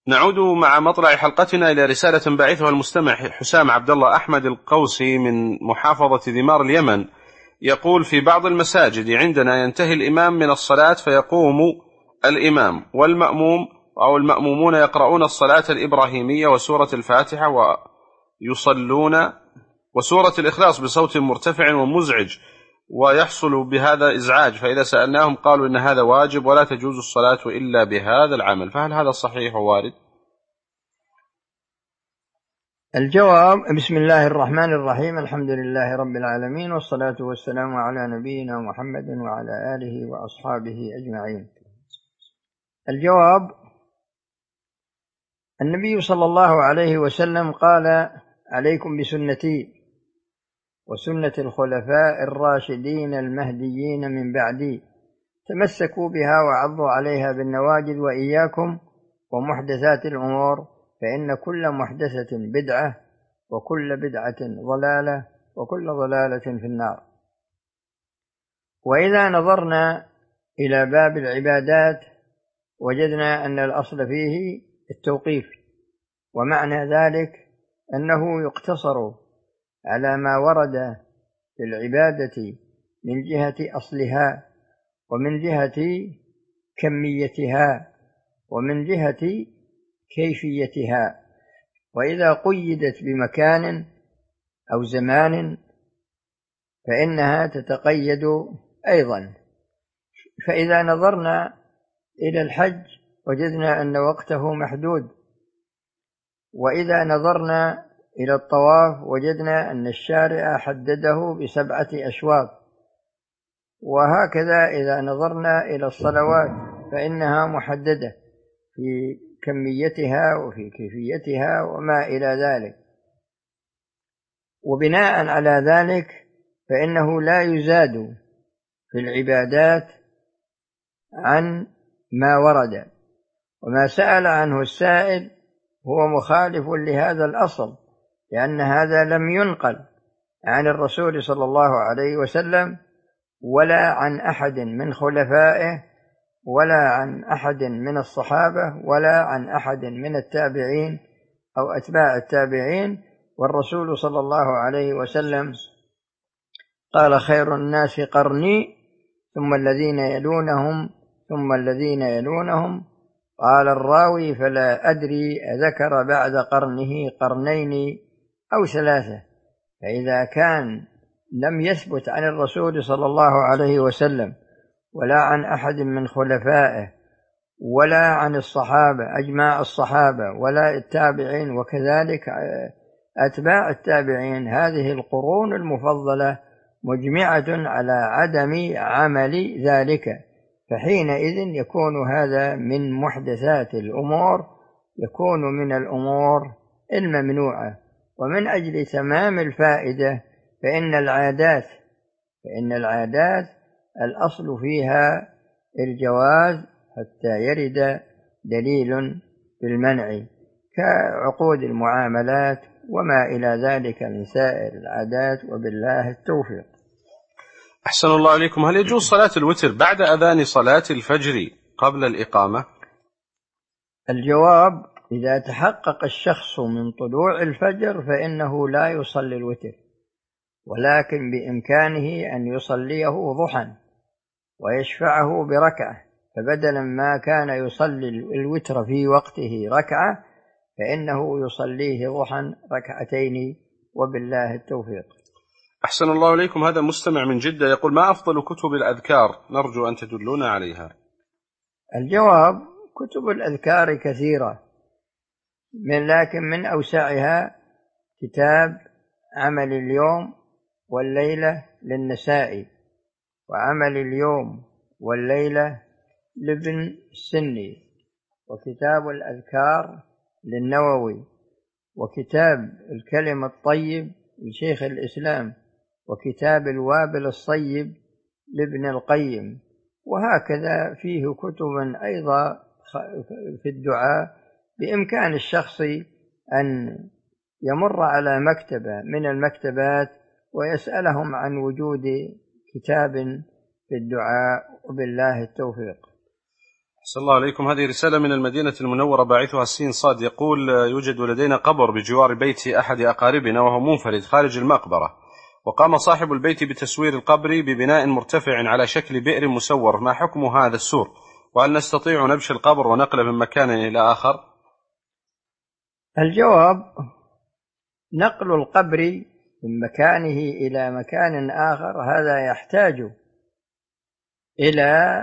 نعود مع مطلع حلقتنا إلى رسالة بعثها المستمع حسام عبد الله أحمد القوسي من محافظة ذمار اليمن. يقول: في بعض المساجد عندنا ينتهي الإمام من الصلاة فيقوم الإمام والمأموم أو المأمومون يقرؤون الصلاة الإبراهيمية وسورة الفاتحة ويصلون وسورة الإخلاص بصوت مرتفع ومزعج، ويحصل بهذا إزعاج، فإذا سألناهم قالوا إن هذا واجب ولا تجوز الصلاة إلا بهذا العمل، فهل هذا صحيح ووارد؟ الجواب: بسم الله الرحمن الرحيم، الحمد لله رب العالمين، والصلاة والسلام على نبينا محمد وعلى آله وأصحابه أجمعين. الجواب: النبي صلى الله عليه وسلم قال: عليكم بسنتي وسنة الخلفاء الراشدين المهديين من بعدي، تمسكوا بها وعضوا عليها بالنواجذ، وإياكم ومحدثات الأمور، فإن كل محدثة بدعة وكل بدعة ضلالة وكل ضلالة في النار. وإذا نظرنا إلى باب العبادات وجدنا أن الأصل فيه التوقيف، ومعنى ذلك أنه يقتصر على ما ورد في العبادة من جهة أصلها ومن جهة كميتها ومن جهة كيفيتها، وإذا قيدت بمكان أو زمان فإنها تتقيد أيضا. فإذا نظرنا إلى الحج وجدنا أن وقته محدود، وإذا نظرنا إلى الطواف وجدنا أن الشارع حدده ب7 أشواط، وهكذا إذا نظرنا إلى الصلوات فإنها محددة في كميتها وفي كيفيتها وما إلى ذلك. وبناء على ذلك فإنه لا يزاد في العبادات عن ما ورد، وما سأل عنه السائل هو مخالف لهذا الأصل، لأن هذا لم ينقل عن الرسول صلى الله عليه وسلم ولا عن أحد من خلفائه ولا عن أحد من الصحابة ولا عن أحد من التابعين أو أتباع التابعين. والرسول صلى الله عليه وسلم قال: خير الناس قرني ثم الذين يلونهم ثم الذين يلونهم. قال الراوي: فلا أدري أذكر بعد قرنه قرنين أو 3. فإذا كان لم يثبت عن الرسول صلى الله عليه وسلم ولا عن أحد من خلفائه ولا عن الصحابة أجماع الصحابة ولا التابعين وكذلك أتباع التابعين، هذه القرون المفضلة مجمعة على عدم عمل ذلك، فحينئذ يكون هذا من محدثات الأمور، يكون من الأمور الممنوعة. ومن أجل تمام الفائدة فإن العادات الأصل فيها الجواز حتى يرد دليل بالمنع، كعقود المعاملات وما إلى ذلك من سائر العادات، وبالله التوفيق. أحسن الله عليكم. هل يجوز صلاة الوتر بعد أذان صلاة الفجر قبل الإقامة؟ الجواب: إذا تحقق الشخص من طلوع الفجر فإنه لا يصلي الوتر، ولكن بإمكانه أن يصليه ضحى ويشفعه بركعة، فبدلا ما كان يصلي الوتر في وقته ركعة فإنه يصليه ضحى 2 وبالله التوفيق. أحسن الله إليكم. هذا مستمع من جدة يقول: ما أفضل كتب الأذكار؟ نرجو أن تدلونا عليها. الجواب: كتب الأذكار كثيرة، لكن من أوسعها كتاب عمل اليوم والليلة للنسائي، وعمل اليوم والليلة لابن السني، وكتاب الأذكار للنووي، وكتاب الكلم الطيب لشيخ الإسلام، وكتاب الوابل الصيب لابن القيم، وهكذا فيه كتب أيضا في الدعاء. بإمكان الشخص أن يمر على مكتبة من المكتبات ويسألهم عن وجود كتاب في الدعاء، وبالله التوفيق. صلى الله عليكم. هذه رسالة من المدينة المنورة باعثها السين صاد، يقول: يوجد لدينا قبر بجوار بيت أحد أقاربنا وهو منفرد خارج المقبرة، وقام صاحب البيت بتسوير القبر ببناء مرتفع على شكل بئر مسور، ما حكم هذا السور؟ وهل نستطيع نبش القبر ونقله من مكان إلى آخر؟ الجواب: نقل القبر من مكانه إلى مكان آخر هذا يحتاج إلى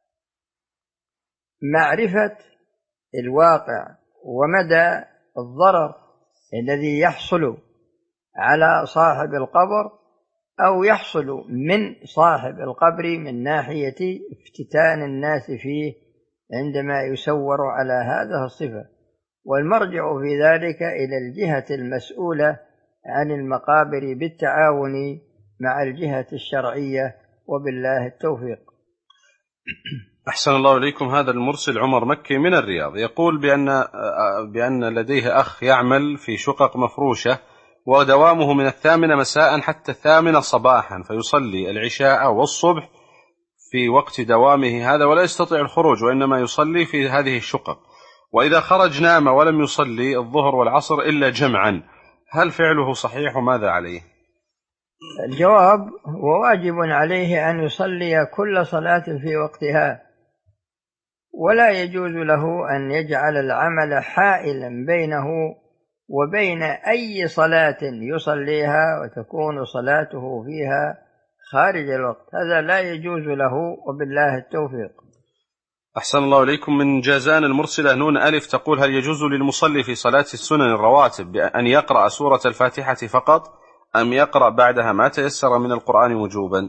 معرفة الواقع ومدى الضرر الذي يحصل على صاحب القبر أو يحصل من صاحب القبر من ناحية افتتان الناس فيه عندما يسور على هذه الصفة، والمرجع في ذلك إلى الجهة المسؤولة عن المقابر بالتعاون مع الجهة الشرعية، وبالله التوفيق. أحسن الله إليكم. هذا المرسل عمر مكي من الرياض، يقول بأن لديه أخ يعمل في شقق مفروشة، ودوامه من 8 مساء حتى 8 صباحا، فيصلي العشاء والصبح في وقت دوامه هذا ولا يستطيع الخروج، وإنما يصلي في هذه الشقق، وإذا خرج نام ولم يصلي الظهر والعصر إلا جمعا. هل فعله صحيح وماذا عليه؟ الجواب: وواجب عليه أن يصلي كل صلاة في وقتها، ولا يجوز له أن يجعل العمل حائلا بينه وبين أي صلاة يصليها وتكون صلاته فيها خارج الوقت، هذا لا يجوز له، وبالله التوفيق. أحسن الله إليكم. من جازان المرسلة نون ألف تقول: هل يجوز للمصلي في صلاة السنن الرواتب أن يقرأ سورة الفاتحة فقط، أم يقرأ بعدها ما تيسر من القرآن وجوبا؟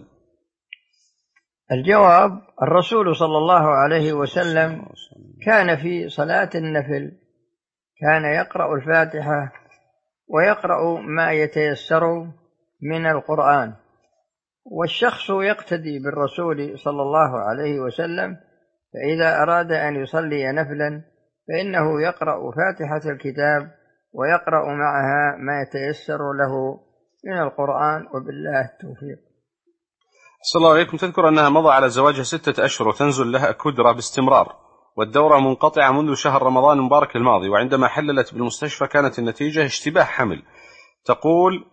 الجواب: الرسول صلى الله عليه وسلم كان في صلاة النفل كان يقرأ الفاتحة ويقرأ ما يتيسر من القرآن، والشخص يقتدي بالرسول صلى الله عليه وسلم، فإذا أراد أن يصلي نفلا فإنه يقرأ فاتحة الكتاب ويقرأ معها ما يتيسر له من القرآن، وبالله التوفيق. صلى الله عليكم. تذكر أنها مضى على زواجها 6 أشهر وتنزل لها كدرة باستمرار، والدورة منقطعة منذ شهر رمضان المبارك الماضي، وعندما حللت بالمستشفى كانت النتيجة اشتباه حمل. تقول: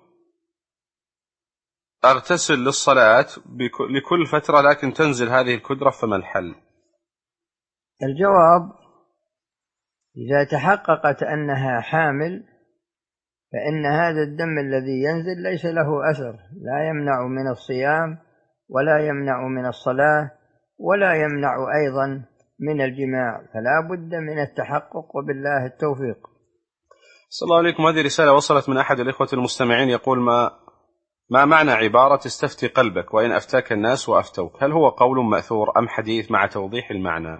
أغتسل للصلاة لكل فترة لكن تنزل هذه الكدرة، فما الحل؟ الجواب: إذا تحققت أنها حامل فإن هذا الدم الذي ينزل ليس له أثر، لا يمنع من الصيام ولا يمنع من الصلاة ولا يمنع أيضا من الجماع، فلا بد من التحقق، وبالله التوفيق. صلى الله عليكم. هذه رسالة وصلت من أحد الإخوة المستمعين، يقول: ما معنى عبارة استفتي قلبك وإن أفتاك الناس وأفتوك؟ هل هو قول مأثور أم حديث مع توضيح المعنى؟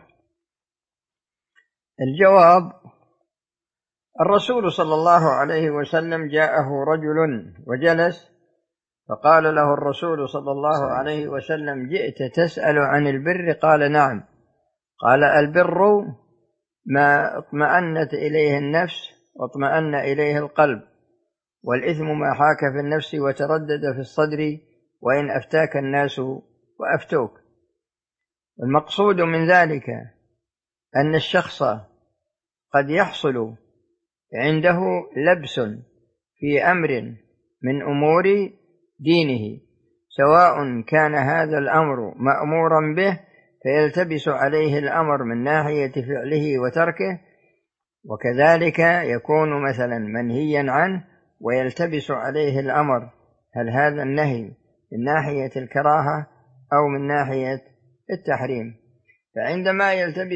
الجواب: الرسول صلى الله عليه وسلم جاءه رجل وجلس، فقال له الرسول صلى الله عليه وسلم: جئت تسأل عن البر؟ قال: نعم. قال: البر ما اطمأنت إليه النفس واطمأن إليه القلب، والإثم ما حاك في النفس وتردد في الصدر، وإن أفتاك الناس وأفتوك. والمقصود من ذلك أن الشخص قد يحصل عنده لبس في أمر من أمور دينه، سواء كان هذا الأمر مأمورا به فيلتبس عليه الأمر من ناحية فعله وتركه، وكذلك يكون مثلا منهيا عنه ويلتبس عليه الأمر، هل هذا النهي من ناحية الكراهة أو من ناحية التحريم. فعندما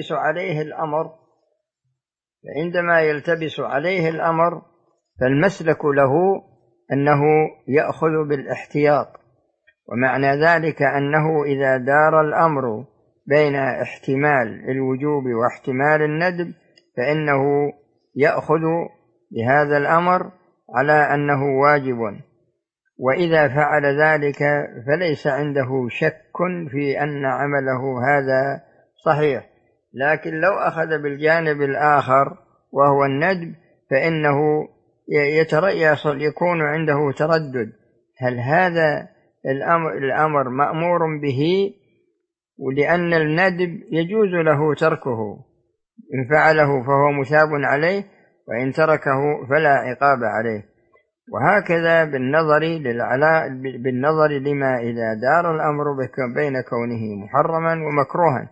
يلتبس عليه الأمر فالمسلك له أنه يأخذ بالاحتياط، ومعنى ذلك أنه إذا دار الأمر بين احتمال الوجوب واحتمال الندب فإنه يأخذ بهذا الأمر على أنه واجب، وإذا فعل ذلك فليس عنده شك في أن عمله هذا صحيح. لكن لو أخذ بالجانب الآخر وهو الندب فإنه يكون عنده تردد، هل هذا الأمر مأمور به ولأن الندب يجوز له تركه، إن فعله فهو مثاب عليه، وإن تركه فلا عقاب عليه. وهكذا بالنظر لما إذا دار الأمر بين كونه محرما ومكروها،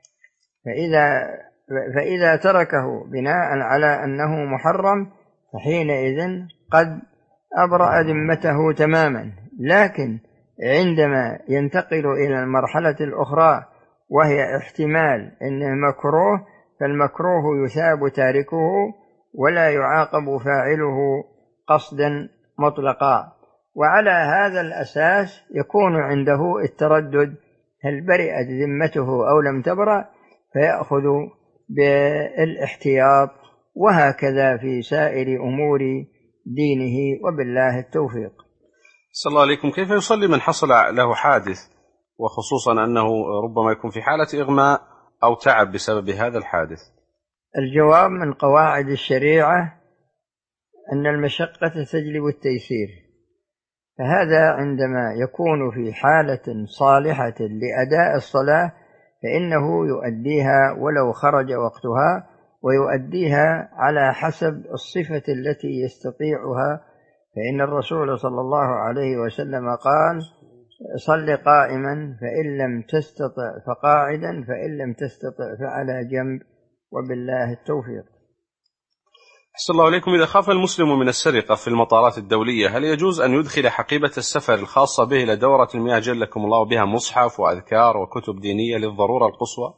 فإذا تركه بناء على أنه محرم فحينئذ قد أبرأ ذمته تماما. لكن عندما ينتقل إلى المرحلة الأخرى وهي احتمال أنه مكروه، فالمكروه يثاب تاركه ولا يعاقب فاعله قصدا مطلقا. وعلى هذا الأساس يكون عنده التردد، هل برئت ذمته أو لم تبرأ، فيأخذ بالاحتياط. وهكذا في سائر أمور دينه، وبالله التوفيق. صلى الله عليكم. كيف يصلي من حصل له حادث، وخصوصا أنه ربما يكون في حالة إغماء أو تعب بسبب هذا الحادث؟ الجواب: من قواعد الشريعة أن المشقة تجلب التيسير، فهذا عندما يكون في حالة صالحة لأداء الصلاة فإنه يؤديها ولو خرج وقتها، ويؤديها على حسب الصفة التي يستطيعها. فإن الرسول صلى الله عليه وسلم قال: صل قائما، فإن لم تستطع فقاعدا، فإن لم تستطع فعلى جنب، وبالله التوفيق. أحسن الله عليكم. إذا خاف المسلم من السرقة في المطارات الدولية، هل يجوز أن يدخل حقيبة السفر الخاصة به إلى دورة المياه جلكم الله بها مصحف وأذكار وكتب دينية للضرورة القصوى؟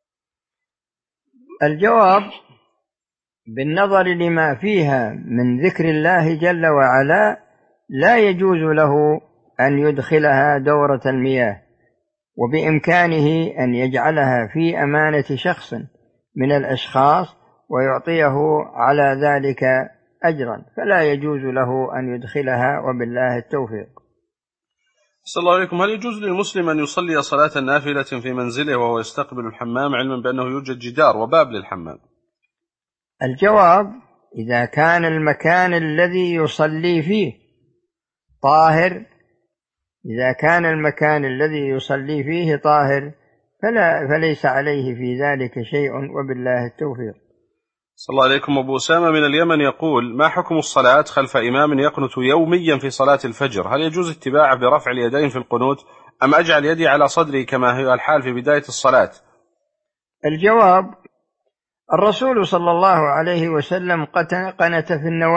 الجواب: بالنظر لما فيها من ذكر الله جل وعلا لا يجوز له أن يدخلها دورة المياه، وبإمكانه أن يجعلها في أمانة شخص من الأشخاص ويعطيه على ذلك أجرا، فلا يجوز له أن يدخلها، وبالله التوفيق. صلى الله عليكم. هل يجوز للمسلم أن يصلي صلاة نافلة في منزله وهو يستقبل الحمام، علما بأنه يوجد جدار وباب للحمام؟ الجواب: إذا كان المكان الذي يصلي فيه طاهر، فليس عليه في ذلك شيء، وبالله التوفيق. صلى الله عليكم. أبو أسامة من اليمن يقول: ما حكم الصلاة خلف إمام يقنت يوميا في صلاة الفجر؟ هل يجوز اتباعه برفع اليدين في القنوت، أم أجعل يدي على صدري كما هي الحال في بداية الصلاة؟ الجواب: الرسول صلى الله عليه وسلم قنت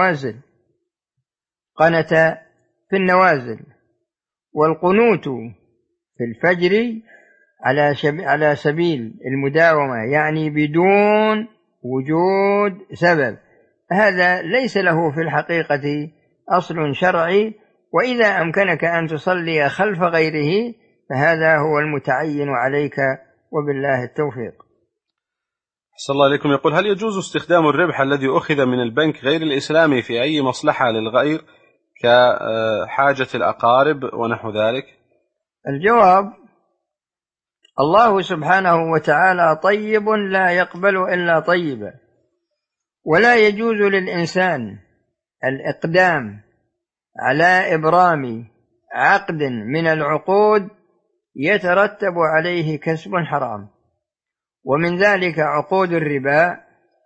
في النوازل، والقنوت في الفجر على سبيل المداومة، يعني بدون وجود سبب. هذا ليس له في الحقيقة أصل شرعي، وإذا أمكنك أن تصلي خلف غيره فهذا هو المتعين عليك، وبالله التوفيق. صلى الله عليكم. يقول: هل يجوز استخدام الربح الذي أخذ من البنك غير الإسلامي في أي مصلحة للغير كحاجة الأقارب ونحو ذلك؟ الجواب: الله سبحانه وتعالى طيب لا يقبل إلا طيبا، ولا يجوز للإنسان الإقدام على إبرام عقد من العقود يترتب عليه كسب حرام، ومن ذلك عقود الربا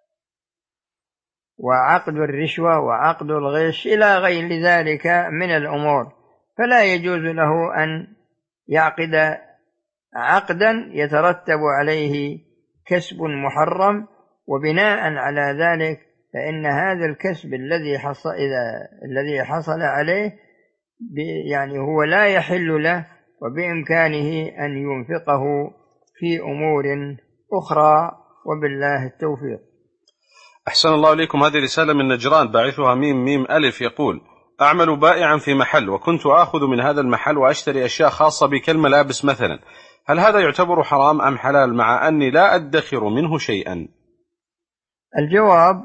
وعقد الرشوة وعقد الغش إلى غير ذلك من الأمور، فلا يجوز له أن يعقد عقدا يترتب عليه كسب محرم. وبناء على ذلك فإن هذا الكسب الذي حصل عليه يعني هو لا يحل له، وبإمكانه أن ينفقه في أمور أخرى، وبالله التوفيق. أحسن الله عليكم. هذه رسالة من نجران باعثها ميم ألف يقول: أعمل بائعا في محل، وكنت آخذ من هذا المحل وأشتري أشياء خاصة بي كالملابس مثلا، هل هذا يعتبر حرام أم حلال، مع أني لا أدخر منه شيئا؟ الجواب: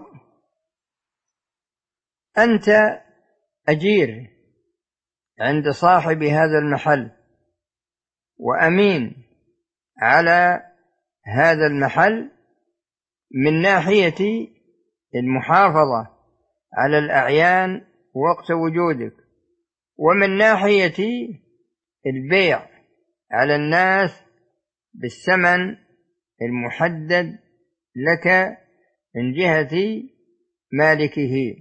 أنت أجير عند صاحب هذا المحل وأمين على هذا المحل من ناحية المحافظة على الأعيان وقت وجودك، ومن ناحية البيع على الناس بالثمن المحدد لك من جهة مالكه.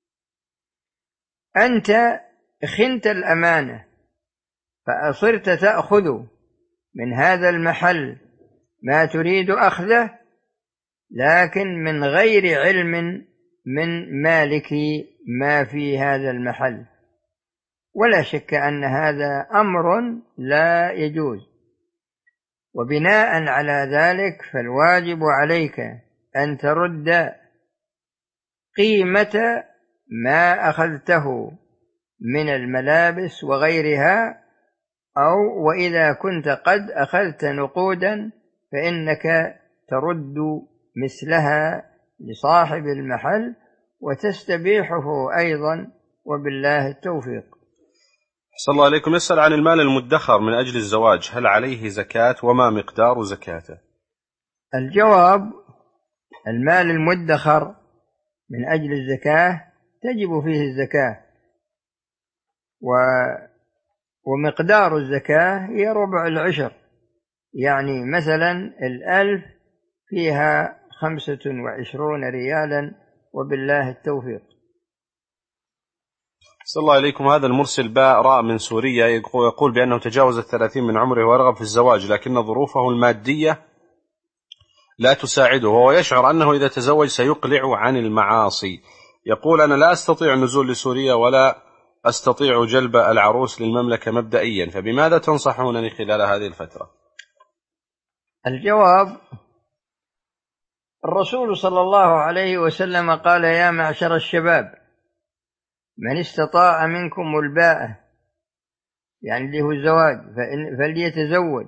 أنت خنت الأمانة فأصرت تأخذ من هذا المحل ما تريد أخذه، لكن من غير علم من مالك ما في هذا المحل، ولا شك أن هذا أمر لا يجوز. وبناء على ذلك فالواجب عليك أن ترد قيمة ما أخذته من الملابس وغيرها، أو وإذا كنت قد أخذت نقودا فإنك ترد مثلها لصاحب المحل وتستبيحه أيضا، وبالله التوفيق. أحسن الله عليكم. يسأل عن المال المدخر من أجل الزواج، هل عليه زكاة وما مقدار زكاته؟ الجواب: المال المدخر من أجل الزكاة تجب فيه الزكاة، ومقدار الزكاة هي ربع العشر، يعني مثلا 1000 فيها 25 ريالا، وبالله التوفيق. صلى الله عليكم. هذا المرسل باء راء من سوريا يقول بأنه تجاوز 30 من عمره ويرغب في الزواج، لكن ظروفه المادية لا تساعده، وهو يشعر أنه إذا تزوج سيقلع عن المعاصي. يقول: أنا لا أستطيع النزول لسوريا ولا أستطيع جلب العروس للمملكة مبدئيا، فبماذا تنصحونني خلال هذه الفترة؟ الجواب: الرسول صلى الله عليه وسلم قال: يا معشر الشباب، من استطاع منكم الباءة، يعني اللي هو الزواج، فليتزوج،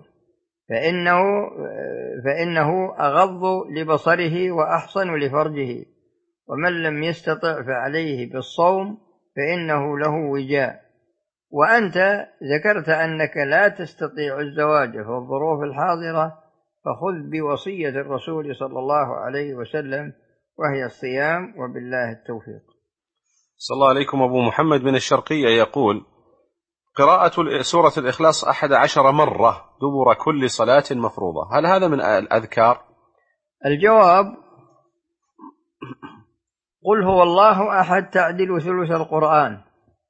فإنه أغض لبصره وأحصن لفرجه، ومن لم يستطع فعليه بالصوم فإنه له وجاء. وأنت ذكرت أنك لا تستطيع الزواج في الظروف الحاضرة، فخذ بوصية الرسول صلى الله عليه وسلم، وهي الصيام، وبالله التوفيق. صلى الله عليكم. أبو محمد من الشرقية يقول: قراءة سورة الإخلاص 11 مرة دبر كل صلاة مفروضة، هل هذا من الأذكار؟ الجواب: قل هو الله أحد تعدل ثلث القرآن،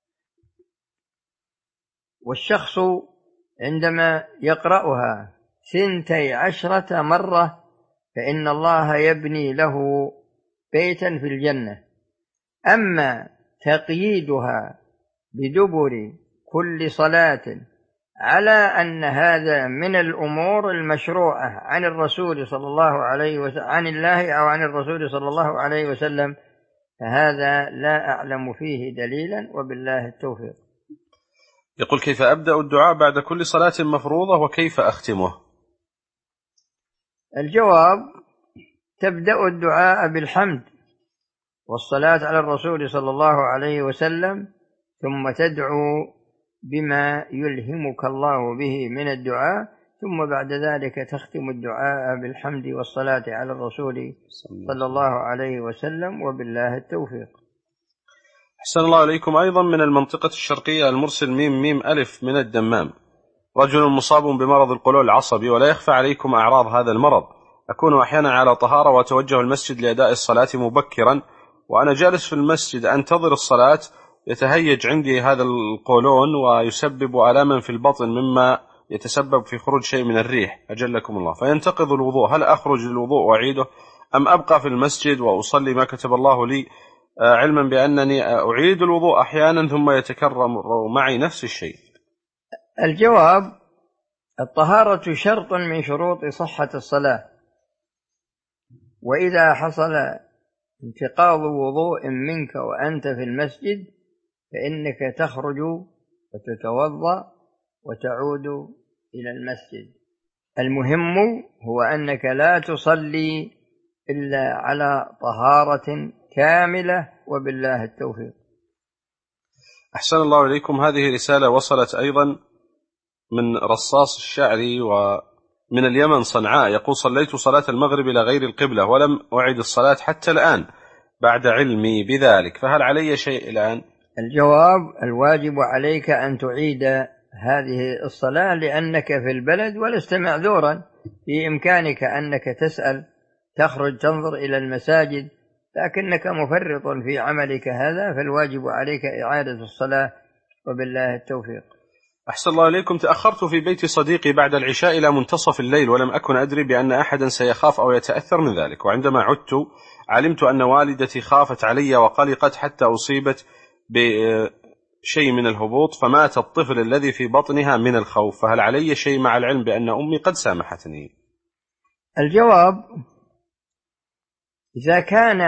والشخص عندما يقرأها 12 مرة فإن الله يبني له بيتا في الجنة. أما تقييدها بدبر كل صلاة على أن هذا من الأمور المشروعة عن الرسول صلى الله عليه وسلم، عن الله أو عن الرسول صلى الله عليه وسلم، فهذا لا أعلم فيه دليلا، وبالله التوفيق. يقول: كيف أبدأ الدعاء بعد كل صلاة مفروضة وكيف أختمه؟ الجواب: تبدأ الدعاء بالحمد والصلاة على الرسول صلى الله عليه وسلم، ثم تدعو بما يلهمك الله به من الدعاء، ثم بعد ذلك تختم الدعاء بالحمد والصلاة على الرسول صلى الله عليه وسلم، وبالله التوفيق. أحسن الله عليكم. أيضا من المنطقة الشرقية المرسل ميم ألف من الدمام: رجل مصاب بمرض القولون العصبي ولا يخفى عليكم أعراض هذا المرض، أكون أحيانا على طهارة وأتوجه المسجد لأداء الصلاة مبكرا، وأنا جالس في المسجد أنتظر الصلاة يتهيج عندي هذا القولون ويسبب آلاما في البطن مما يتسبب في خروج شيء من الريح أجلكم الله، فينتقض الوضوء، هل أخرج للوضوء وأعيده أم أبقى في المسجد وأصلي ما كتب الله لي، علما بأنني أعيد الوضوء أحيانا ثم يتكرر معي نفس الشيء؟ الجواب: الطهارة شرط من شروط صحة الصلاة، وإذا حصل انتقاض وضوء منك وأنت في المسجد فإنك تخرج وتتوضأ وتعود إلى المسجد. المهم هو أنك لا تصلي إلا على طهارة كاملة، وبالله التوفيق. أحسن الله إليكم. هذه رسالة وصلت أيضا من رصاص الشعري ومن اليمن صنعاء، يقول: صليت صلاة المغرب إلى غير القبلة ولم أعد الصلاة حتى الآن بعد علمي بذلك، فهل علي شيء الآن؟ الجواب: الواجب عليك أن تعيد هذه الصلاة لأنك في البلد ولست معذورا، في إمكانك أنك تسأل، تخرج تنظر إلى المساجد، لكنك مفرط في عملك هذا، فالواجب عليك إعادة الصلاة، وبالله التوفيق. أحسن الله إليكم. تأخرت في بيت صديقي بعد العشاء إلى منتصف الليل، ولم أكن أدري بأن أحدا سيخاف أو يتأثر من ذلك، وعندما عدت علمت أن والدتي خافت علي وقلقت حتى أصيبت بشيء من الهبوط، فمات الطفل الذي في بطنها من الخوف، فهل علي شيء مع العلم بأن أمي قد سامحتني؟ الجواب: إذا كان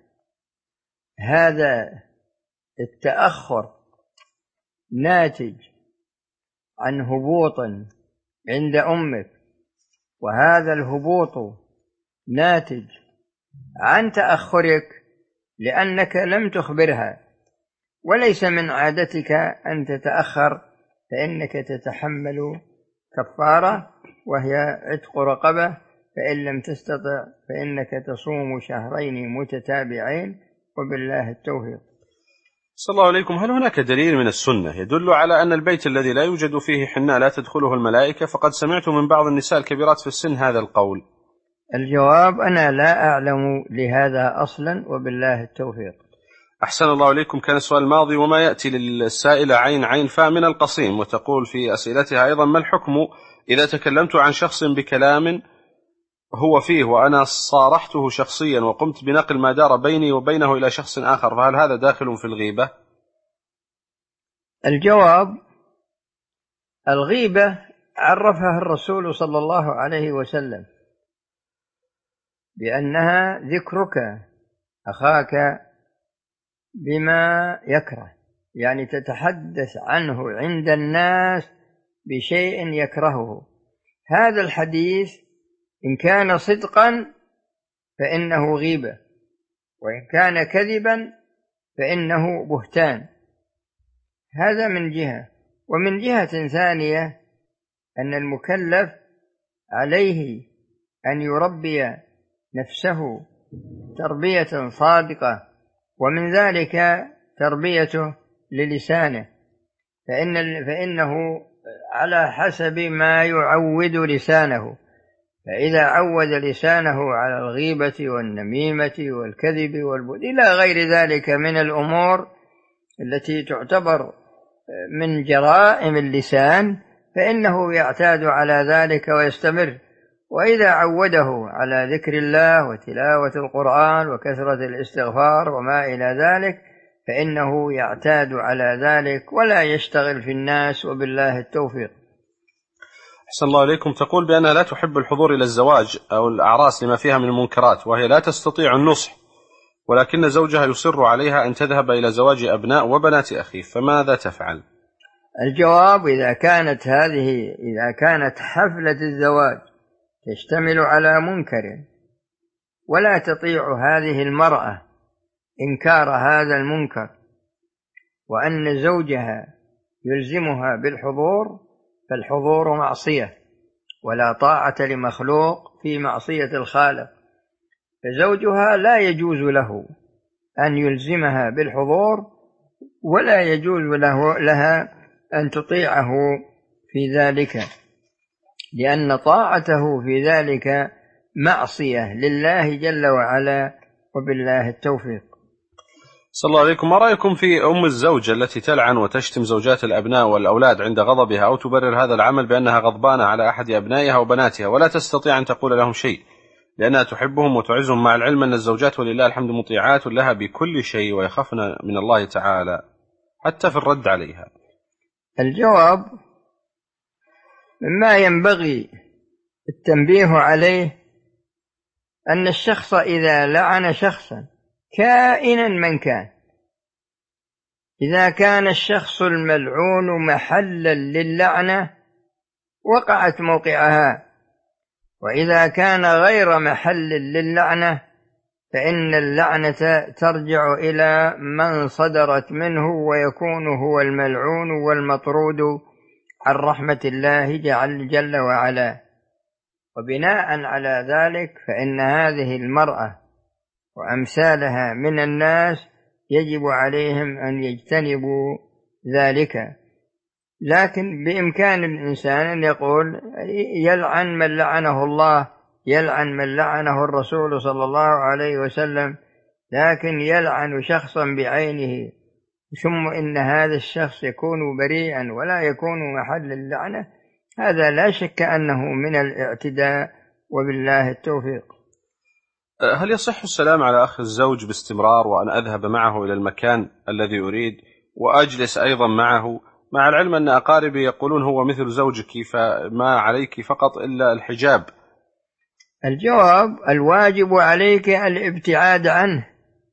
هذا التأخر ناتج عن هبوط عند أمك، وهذا الهبوط ناتج عن تأخرك لأنك لم تخبرها، وليس من عادتك أن تتأخر، فإنك تتحمل كفارة وهي عتق رقبة، فإن لم تستطع فإنك تصوم شهرين متتابعين، وبالله التوفيق. صلى الله عليكم. هل هناك دليل من السنة يدل على أن البيت الذي لا يوجد فيه حناء لا تدخله الملائكة؟ فقد سمعت من بعض النساء الكبيرات في السن هذا القول. الجواب: أنا لا أعلم لهذا أصلا، وبالله التوفيق. أحسن الله إليكم. كان السؤال الماضي: وما يأتي للسائلة عين فاء من القصيم، وتقول في أسئلتها أيضا: ما الحكم إذا تكلمت عن شخص بكلام هو فيه وأنا صارحته شخصيا وقمت بنقل ما دار بيني وبينه إلى شخص آخر، فهل هذا داخل في الغيبة؟ الجواب: الغيبة عرفها الرسول صلى الله عليه وسلم بأنها ذكرك أخاك بما يكره، يعني تتحدث عنه عند الناس بشيء يكرهه. هذا الحديث إن كان صدقا فإنه غيبة، وإن كان كذبا فإنه بهتان. هذا من جهة. ومن جهة ثانية أن المكلف عليه أن يربي نفسه تربية صادقة، ومن ذلك تربيته للسانه، فإنه على حسب ما يعود لسانه، فإذا عود لسانه على الغيبة والنميمة والكذب إلى غير ذلك من الأمور التي تعتبر من جرائم اللسان، فإنه يعتاد على ذلك ويستمر. وإذا عوده على ذكر الله وتلاوة القرآن وكثرة الاستغفار وما إلى ذلك، فإنه يعتاد على ذلك ولا يشتغل في الناس، وبالله التوفيق. أحسن الله إليكم. تقول بأنها لا تحب الحضور إلى الزواج أو الأعراس لما فيها من المنكرات، وهي لا تستطيع النصح، ولكن زوجها يصر عليها أن تذهب إلى زواج أبناء وبنات أخيه، فماذا تفعل؟ الجواب: إذا كانت حفلة الزواج تشتمل على منكر ولا تطيع هذه المرأة إنكار هذا المنكر، وأن زوجها يلزمها بالحضور، فالحضور معصية، ولا طاعة لمخلوق في معصية الخالق، فزوجها لا يجوز له أن يلزمها بالحضور، ولا يجوز لها أن تطيعه في ذلك، لأن طاعته في ذلك معصية لله جل وعلا، وبالله التوفيق. صلى الله عليكم. ما رأيكم في أم الزوجة التي تلعن وتشتم زوجات الأبناء والأولاد عند غضبها، أو تبرر هذا العمل بأنها غضبانة على أحد أبنائها وبناتها ولا تستطيع أن تقول لهم شيء لأنها تحبهم وتعزهم، مع العلم أن الزوجات ولله الحمد مطيعات لها بكل شيء ويخافن من الله تعالى حتى في الرد عليها؟ الجواب: مما ينبغي التنبيه عليه أن الشخص إذا لعن شخصا كائنا من كان، إذا كان الشخص الملعون محلا للعنة وقعت موقعها، وإذا كان غير محل للعنة فإن اللعنة ترجع إلى من صدرت منه، ويكون هو الملعون والمطرود عن رحمة الله جل وعلا. وبناء على ذلك فإن هذه المرأة وأمثالها من الناس يجب عليهم أن يجتنبوا ذلك، لكن بإمكان الإنسان أن يقول يلعن من لعنه الله، يلعن من لعنه الرسول صلى الله عليه وسلم، لكن يلعن شخصا بعينه ثم إن هذا الشخص يكون بريئا ولا يكون محل اللعنة، هذا لا شك أنه من الاعتداء، وبالله التوفيق. هل يصح السلام على أخ الزوج باستمرار وأن أذهب معه إلى المكان الذي أريد وأجلس أيضا معه، مع العلم أن أقاربي يقولون هو مثل زوجك فما عليك فقط إلا الحجاب؟ الجواب: الواجب عليك الابتعاد عنه،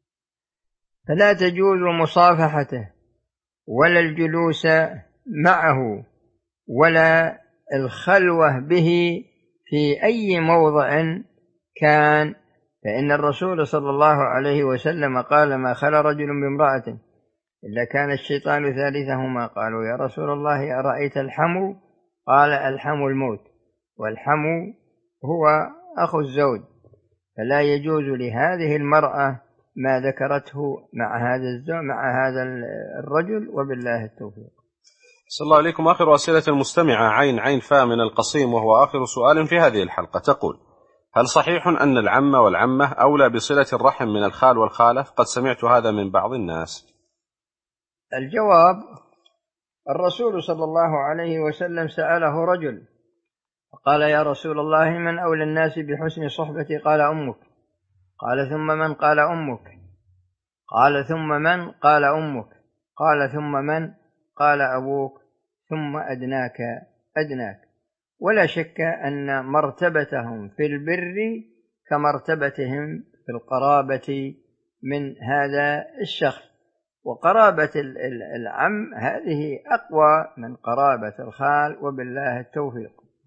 فلا تجوز مصافحته ولا الجلوس معه ولا الخلوة به في أي موضع كان، فإن الرسول صلى الله عليه وسلم قال: ما خلا رجل بامرأة إلا كان الشيطان ثالثهما. قالوا: يا رسول الله أرأيت الحمو؟ قال: الحمو الموت، والحمو هو أخو الزوج، فلا يجوز لهذه المرأة ما ذكرته مع هذا الرجل، وبالله التوفيق. صلى الله عليكم. آخر أسئلة المستمعة عين فاء من القصيم، وهو آخر سؤال في هذه الحلقة، تقول: هل صحيح أن العم والعمة أولى بصلة الرحم من الخال والخالة؟ قد سمعت هذا من بعض الناس. الجواب: الرسول صلى الله عليه وسلم سأله رجل قال: يا رسول الله، من أولى الناس بحسن صحبتي؟ قال: أمك. قال: ثم من؟ قال: أمك. قال: ثم من؟ قال: أمك. قال: ثم من؟ قال: أبوك، ثم أدناك. ولا شك أن مرتبتهم في البر كمرتبتهم في القرابة من هذا الشخص، وقرابة العم هذه أقوى من قرابة الخال، وبالله التوفيق.